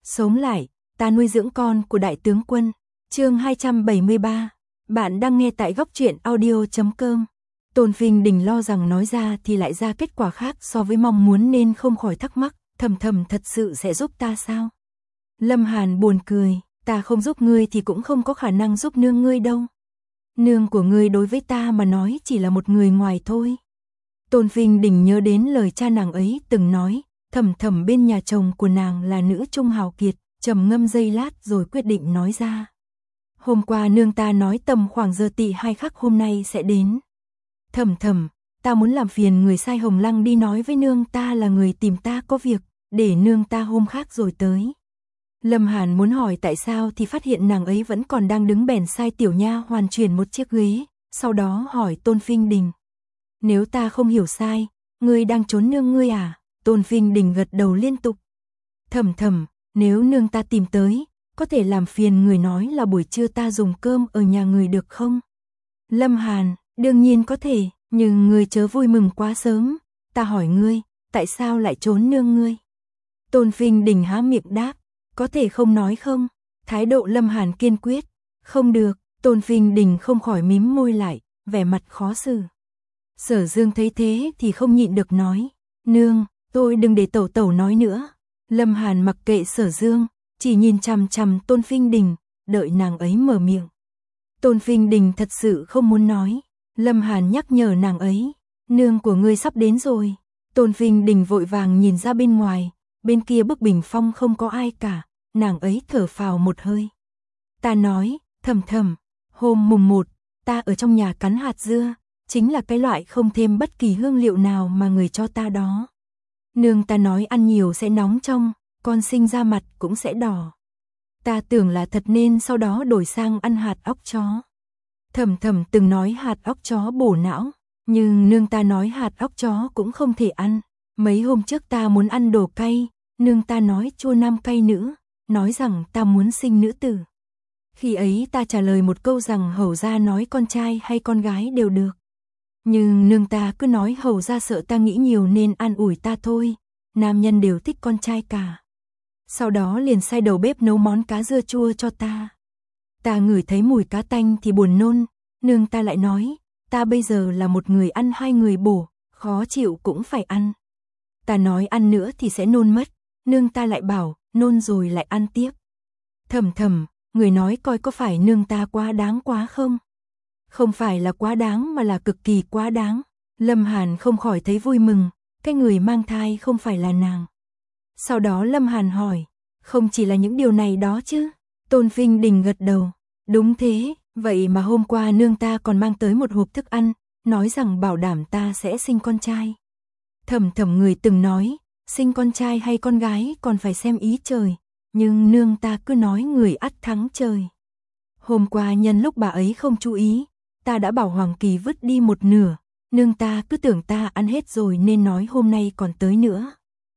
Sống lại, ta nuôi dưỡng con của đại tướng quân. Chương 273. Bạn đang nghe tại góc truyện audio.com. Tôn Phinh Đình lo rằng nói ra thì lại ra kết quả khác so với mong muốn nên không khỏi thắc mắc, Thầm thật sự sẽ giúp ta sao? Lâm Hàn buồn cười, ta không giúp ngươi thì cũng không có khả năng giúp nương ngươi đâu. Nương của ngươi đối với ta mà nói chỉ là một người ngoài thôi. Tôn Phinh Đình nhớ đến lời cha nàng ấy từng nói, Thầm bên nhà chồng của nàng là nữ trung hào kiệt, trầm ngâm giây lát rồi quyết định nói ra. Hôm qua nương ta nói tầm khoảng giờ tỵ 2 khắc hôm nay sẽ đến. Thầm, ta muốn làm phiền người sai Hồng Lăng đi nói với nương ta là người tìm ta có việc, để nương ta hôm khác rồi tới. Lâm Hàn muốn hỏi tại sao thì phát hiện nàng ấy vẫn còn đang đứng, bèn sai tiểu nha hoàn chuyển một chiếc ghế, sau đó hỏi Tôn Phinh Đình. Nếu ta không hiểu sai, ngươi đang trốn nương ngươi à? Tôn Phinh Đình gật đầu liên tục. Thầm, nếu nương ta tìm tới, có thể làm phiền người nói là buổi trưa ta dùng cơm ở nhà người được không? Lâm Hàn, đương nhiên có thể, nhưng ngươi chớ vui mừng quá sớm, ta hỏi ngươi, tại sao lại trốn nương ngươi? Tôn Phinh Đình há miệng đáp, có thể không nói không? Thái độ Lâm Hàn kiên quyết, không được. Tôn Phinh Đình không khỏi mím môi lại, vẻ mặt khó xử. Sở Dương thấy thế thì không nhịn được nói, nương, tôi đừng để tẩu nói nữa. Lâm Hàn mặc kệ Sở Dương, chỉ nhìn chằm Tôn Phinh Đình, đợi nàng ấy mở miệng. Tôn Phinh Đình thật sự không muốn nói. Lâm Hàn nhắc nhở nàng ấy, nương của ngươi sắp đến rồi. Tôn Phinh Đình vội vàng nhìn ra bên ngoài, bên kia bức bình phong không có ai cả, nàng ấy thở phào một hơi. Ta nói, Thầm, hôm mùng 1, ta ở trong nhà cắn hạt dưa, chính là cái loại không thêm bất kỳ hương liệu nào mà người cho ta đó. Nương ta nói ăn nhiều sẽ nóng trong, con sinh ra mặt cũng sẽ đỏ. Ta tưởng là thật nên sau đó đổi sang ăn hạt óc chó. Thầm từng nói hạt óc chó bổ não, nhưng nương ta nói hạt óc chó cũng không thể ăn. Mấy hôm trước ta muốn ăn đồ cay, nương ta nói chua nam cay nữ, nói rằng ta muốn sinh nữ tử. Khi ấy ta trả lời một câu rằng hầu gia nói con trai hay con gái đều được. Nhưng nương ta cứ nói hầu gia sợ ta nghĩ nhiều nên an ủi ta thôi, nam nhân đều thích con trai cả. Sau đó liền sai đầu bếp nấu món cá dưa chua cho ta. Ta ngửi thấy mùi cá tanh thì buồn nôn, nương ta lại nói, ta bây giờ là một người ăn 2 người bổ, khó chịu cũng phải ăn. Ta nói ăn nữa thì sẽ nôn mất, nương ta lại bảo, nôn rồi lại ăn tiếp. Thầm, người nói coi có phải nương ta quá đáng quá không? Không phải là quá đáng mà là cực kỳ quá đáng. Lâm Hàn không khỏi thấy vui mừng, cái người mang thai không phải là nàng. Sau đó Lâm Hàn hỏi, không chỉ là những điều này đó chứ? Tôn Phinh Đình gật đầu, đúng thế, vậy mà hôm qua nương ta còn mang tới một hộp thức ăn, nói rằng bảo đảm ta sẽ sinh con trai. Thầm người từng nói, sinh con trai hay con gái còn phải xem ý trời, nhưng nương ta cứ nói người ắt thắng trời. Hôm qua nhân lúc bà ấy không chú ý, ta đã bảo Hoàng Kỳ vứt đi một nửa, nương ta cứ tưởng ta ăn hết rồi nên nói hôm nay còn tới nữa.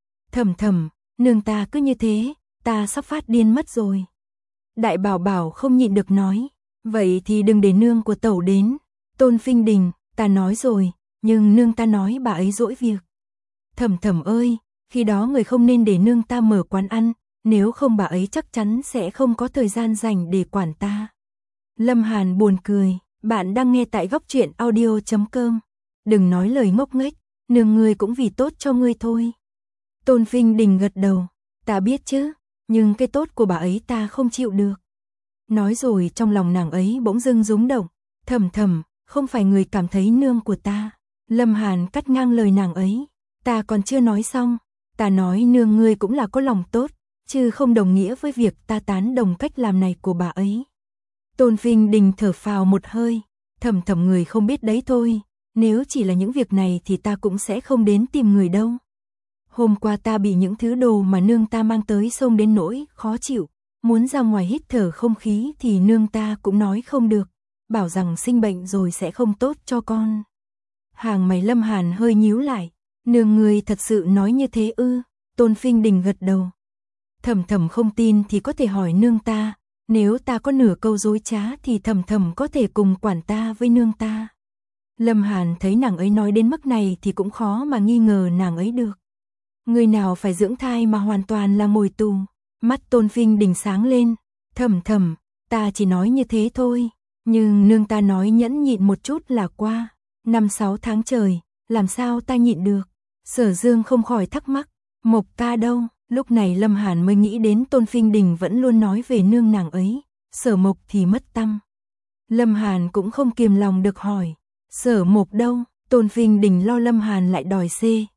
Thầm, nương ta cứ như thế, ta sắp phát điên mất rồi. Đại Bảo không nhịn được nói, vậy thì đừng để nương của tẩu đến. Tôn Phinh Đình, ta nói rồi, nhưng nương ta nói bà ấy dỗi việc. Thầm ơi, khi đó người không nên để nương ta mở quán ăn, nếu không bà ấy chắc chắn sẽ không có thời gian dành để quản ta. Lâm Hàn buồn cười, bạn đang nghe tại góc truyện audio.com. Đừng nói lời ngốc nghếch, nương ngươi cũng vì tốt cho ngươi thôi. Tôn Phinh Đình gật đầu, ta biết chứ, nhưng cái tốt của bà ấy ta không chịu được. Nói rồi trong lòng nàng ấy bỗng dưng rúng động, thầm, không phải người cảm thấy nương của ta. Lâm Hàn cắt ngang lời nàng ấy, ta còn chưa nói xong, ta nói nương ngươi cũng là có lòng tốt, chứ không đồng nghĩa với việc ta tán đồng cách làm này của bà ấy. Tôn Phinh Đình thở phào một hơi, thầm người không biết đấy thôi, nếu chỉ là những việc này thì ta cũng sẽ không đến tìm người đâu. Hôm qua ta bị những thứ đồ mà nương ta mang tới xông đến nỗi khó chịu, muốn ra ngoài hít thở không khí thì nương ta cũng nói không được, bảo rằng sinh bệnh rồi sẽ không tốt cho con. Hàng mày Lâm Hàn hơi nhíu lại, nương người thật sự nói như thế ư? Tôn Phinh Đình gật đầu. Thầm không tin thì có thể hỏi nương ta, nếu ta có nửa câu dối trá thì thầm có thể cùng quản ta với nương ta. Lâm Hàn thấy nàng ấy nói đến mức này thì cũng khó mà nghi ngờ nàng ấy được. Người nào phải dưỡng thai mà hoàn toàn là mồi tù. Mắt Tôn Phinh Đình sáng lên, thầm, ta chỉ nói như thế thôi, nhưng nương ta nói nhẫn nhịn một chút là qua, 5-6 tháng trời, làm sao ta nhịn được. Sở Dương không khỏi thắc mắc, Mộc ca đâu? Lúc này Lâm Hàn mới nghĩ đến Tôn Phinh Đình vẫn luôn nói về nương nàng ấy, Sở Mộc thì mất tăm. Lâm Hàn cũng không kiềm lòng được hỏi, Sở Mộc đâu? Tôn Phinh Đình lo Lâm Hàn lại đòi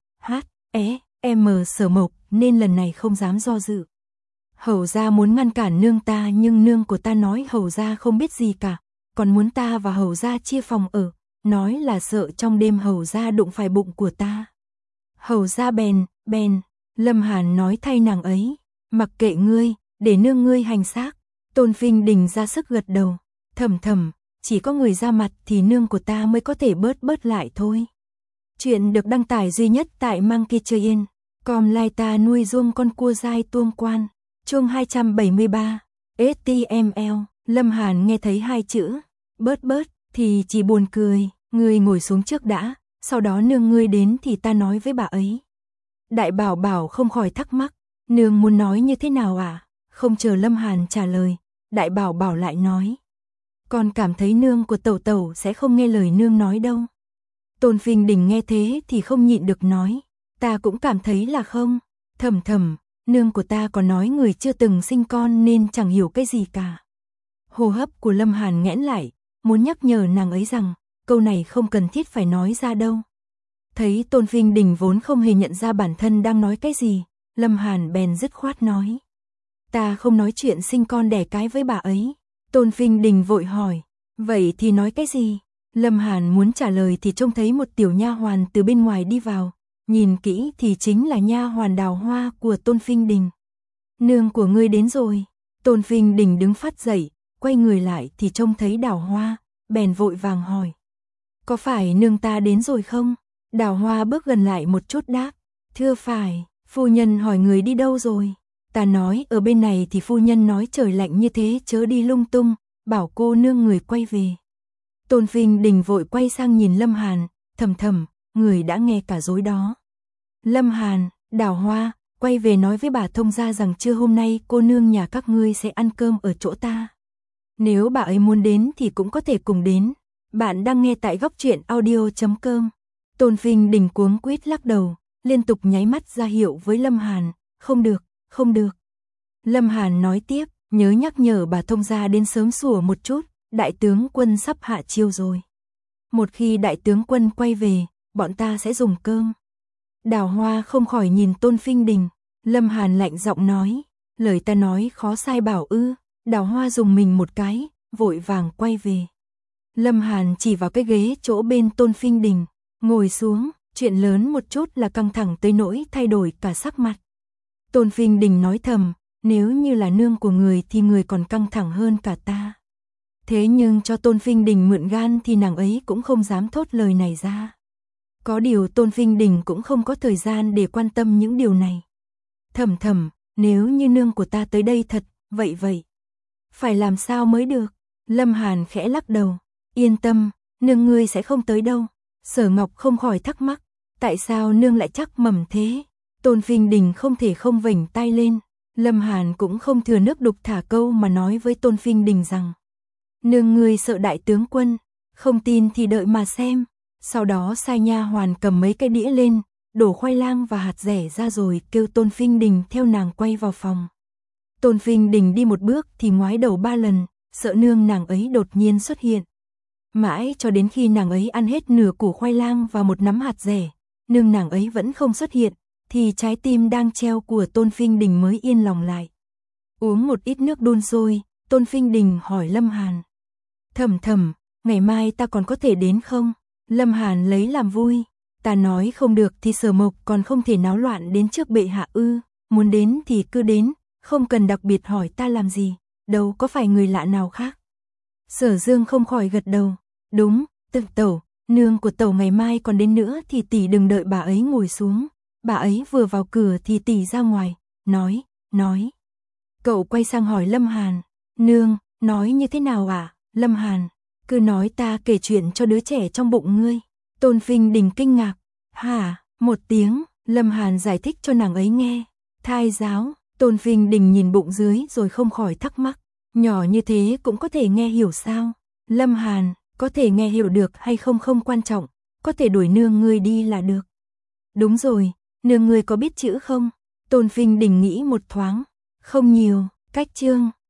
M Sở Mộc nên lần này không dám do dự. Hầu gia muốn ngăn cản nương ta nhưng nương của ta nói hầu gia không biết gì cả, còn muốn ta và hầu gia chia phòng ở, nói là sợ trong đêm hầu gia đụng phải bụng của ta. Hầu gia bèn, Lâm Hàn nói thay nàng ấy, mặc kệ ngươi, để nương ngươi hành xác. Tôn Phinh Đình ra sức gật đầu, thầm, chỉ có người ra mặt thì nương của ta mới có thể bớt lại thôi. Chuyện được đăng tải duy nhất tại Monkey Chơi Yên, com lai ta nuôi ruông con cua dai tuông quan, chương 273, HTML. Lâm Hàn nghe thấy hai chữ, bớt thì chỉ buồn cười, ngươi ngồi xuống trước đã, sau đó nương ngươi đến thì ta nói với bà ấy. Đại Bảo Bảo không khỏi thắc mắc, nương muốn nói như thế nào à? Không chờ Lâm Hàn trả lời, Đại Bảo Bảo lại nói, con cảm thấy nương của Tẩu Tẩu sẽ không nghe lời nương nói đâu. Tôn Phinh Đình nghe thế thì không nhịn được nói, ta cũng cảm thấy là không, thầm, nương của ta có nói người chưa từng sinh con nên chẳng hiểu cái gì cả. Hô hấp của Lâm Hàn nghẽn lại, muốn nhắc nhở nàng ấy rằng, câu này không cần thiết phải nói ra đâu. Thấy Tôn Phinh Đình vốn không hề nhận ra bản thân đang nói cái gì, Lâm Hàn bèn dứt khoát nói, ta không nói chuyện sinh con đẻ cái với bà ấy. Tôn Phinh Đình vội hỏi, vậy thì nói cái gì? Lâm Hàn muốn trả lời thì trông thấy một tiểu nha hoàn từ bên ngoài đi vào, nhìn kỹ thì chính là nha hoàn Đào Hoa của Tôn Phinh Đình. Nương của ngươi đến rồi. Tôn Phinh Đình đứng phát dậy, quay người lại thì trông thấy Đào Hoa, bèn vội vàng hỏi, có phải nương ta đến rồi không? Đào Hoa bước gần lại một chút đáp, thưa phải, phu nhân hỏi người đi đâu rồi? Ta nói ở bên này thì phu nhân nói trời lạnh như thế chớ đi lung tung, bảo cô nương người quay về. Tôn Phinh Đình vội quay sang nhìn Lâm Hàn, thầm, người đã nghe cả dối đó. Lâm Hàn, Đào Hoa, quay về nói với bà thông gia rằng trưa hôm nay cô nương nhà các ngươi sẽ ăn cơm ở chỗ ta. Nếu bà ấy muốn đến thì cũng có thể cùng đến. Bạn đang nghe tại góc truyện audio.com. Tôn Phinh Đình cuống quýt lắc đầu, liên tục nháy mắt ra hiệu với Lâm Hàn, không được. Lâm Hàn nói tiếp, nhớ nhắc nhở bà thông gia đến sớm sủa một chút, đại tướng quân sắp hạ chiêu rồi. Một khi đại tướng quân quay về, bọn ta sẽ dùng cơm. Đào Hoa không khỏi nhìn Tôn Phinh Đình, Lâm Hàn lạnh giọng nói, lời ta nói khó sai bảo ư? Đào Hoa dùng mình một cái, vội vàng quay về. Lâm Hàn chỉ vào cái ghế chỗ bên Tôn Phinh Đình, ngồi xuống, chuyện lớn một chút là căng thẳng tới nỗi thay đổi cả sắc mặt. Tôn Phinh Đình nói thầm, nếu như là nương của người thì người còn căng thẳng hơn cả ta. Thế nhưng cho Tôn Phinh Đình mượn gan thì nàng ấy cũng không dám thốt lời này ra. Có điều Tôn Phinh Đình cũng không có thời gian để quan tâm những điều này. Thầm, nếu như nương của ta tới đây thật, vậy. Phải làm sao mới được? Lâm Hàn khẽ lắc đầu, yên tâm, nương ngươi sẽ không tới đâu. Sở Ngọc không khỏi thắc mắc, tại sao nương lại chắc mẩm thế? Tôn Phinh Đình không thể không vểnh tay lên. Lâm Hàn cũng không thừa nước đục thả câu mà nói với Tôn Phinh Đình rằng, nương ngươi sợ đại tướng quân, không tin thì đợi mà xem. Sau đó sai nha hoàn cầm mấy cái đĩa lên, đổ khoai lang và hạt dẻ ra rồi kêu Tôn Phinh Đình theo nàng quay vào phòng. Tôn Phinh Đình đi một bước thì ngoái đầu 3 lần, sợ nương nàng ấy đột nhiên xuất hiện. Mãi cho đến khi nàng ấy ăn hết nửa củ khoai lang và một nắm hạt dẻ, nương nàng ấy vẫn không xuất hiện, thì trái tim đang treo của Tôn Phinh Đình mới yên lòng lại. Uống một ít nước đun sôi, Tôn Phinh Đình hỏi Lâm Hàn, thầm, ngày mai ta còn có thể đến không? Lâm Hàn lấy làm vui, ta nói không được thì Sở Mộc còn không thể náo loạn đến trước bệ hạ ư? Muốn đến thì cứ đến, không cần đặc biệt hỏi ta làm gì, đâu có phải người lạ nào khác. Sở Dương không khỏi gật đầu, đúng, Tẩu, nương của Tẩu ngày mai còn đến nữa thì tỷ đừng đợi bà ấy ngồi xuống. Bà ấy vừa vào cửa thì tỷ ra ngoài, nói. Cậu quay sang hỏi Lâm Hàn, nương, nói như thế nào à? Lâm Hàn, cứ nói ta kể chuyện cho đứa trẻ trong bụng ngươi. Tôn Phinh Đình kinh ngạc, hả? Một tiếng, Lâm Hàn giải thích cho nàng ấy nghe. Thai giáo, Tôn Vinh Đình nhìn bụng dưới rồi không khỏi thắc mắc, nhỏ như thế cũng có thể nghe hiểu sao? Lâm Hàn, có thể nghe hiểu được hay không không quan trọng, có thể đuổi nương ngươi đi là được. Đúng rồi, nương ngươi có biết chữ không? Tôn Vinh Đình nghĩ một thoáng, không nhiều, cách chương.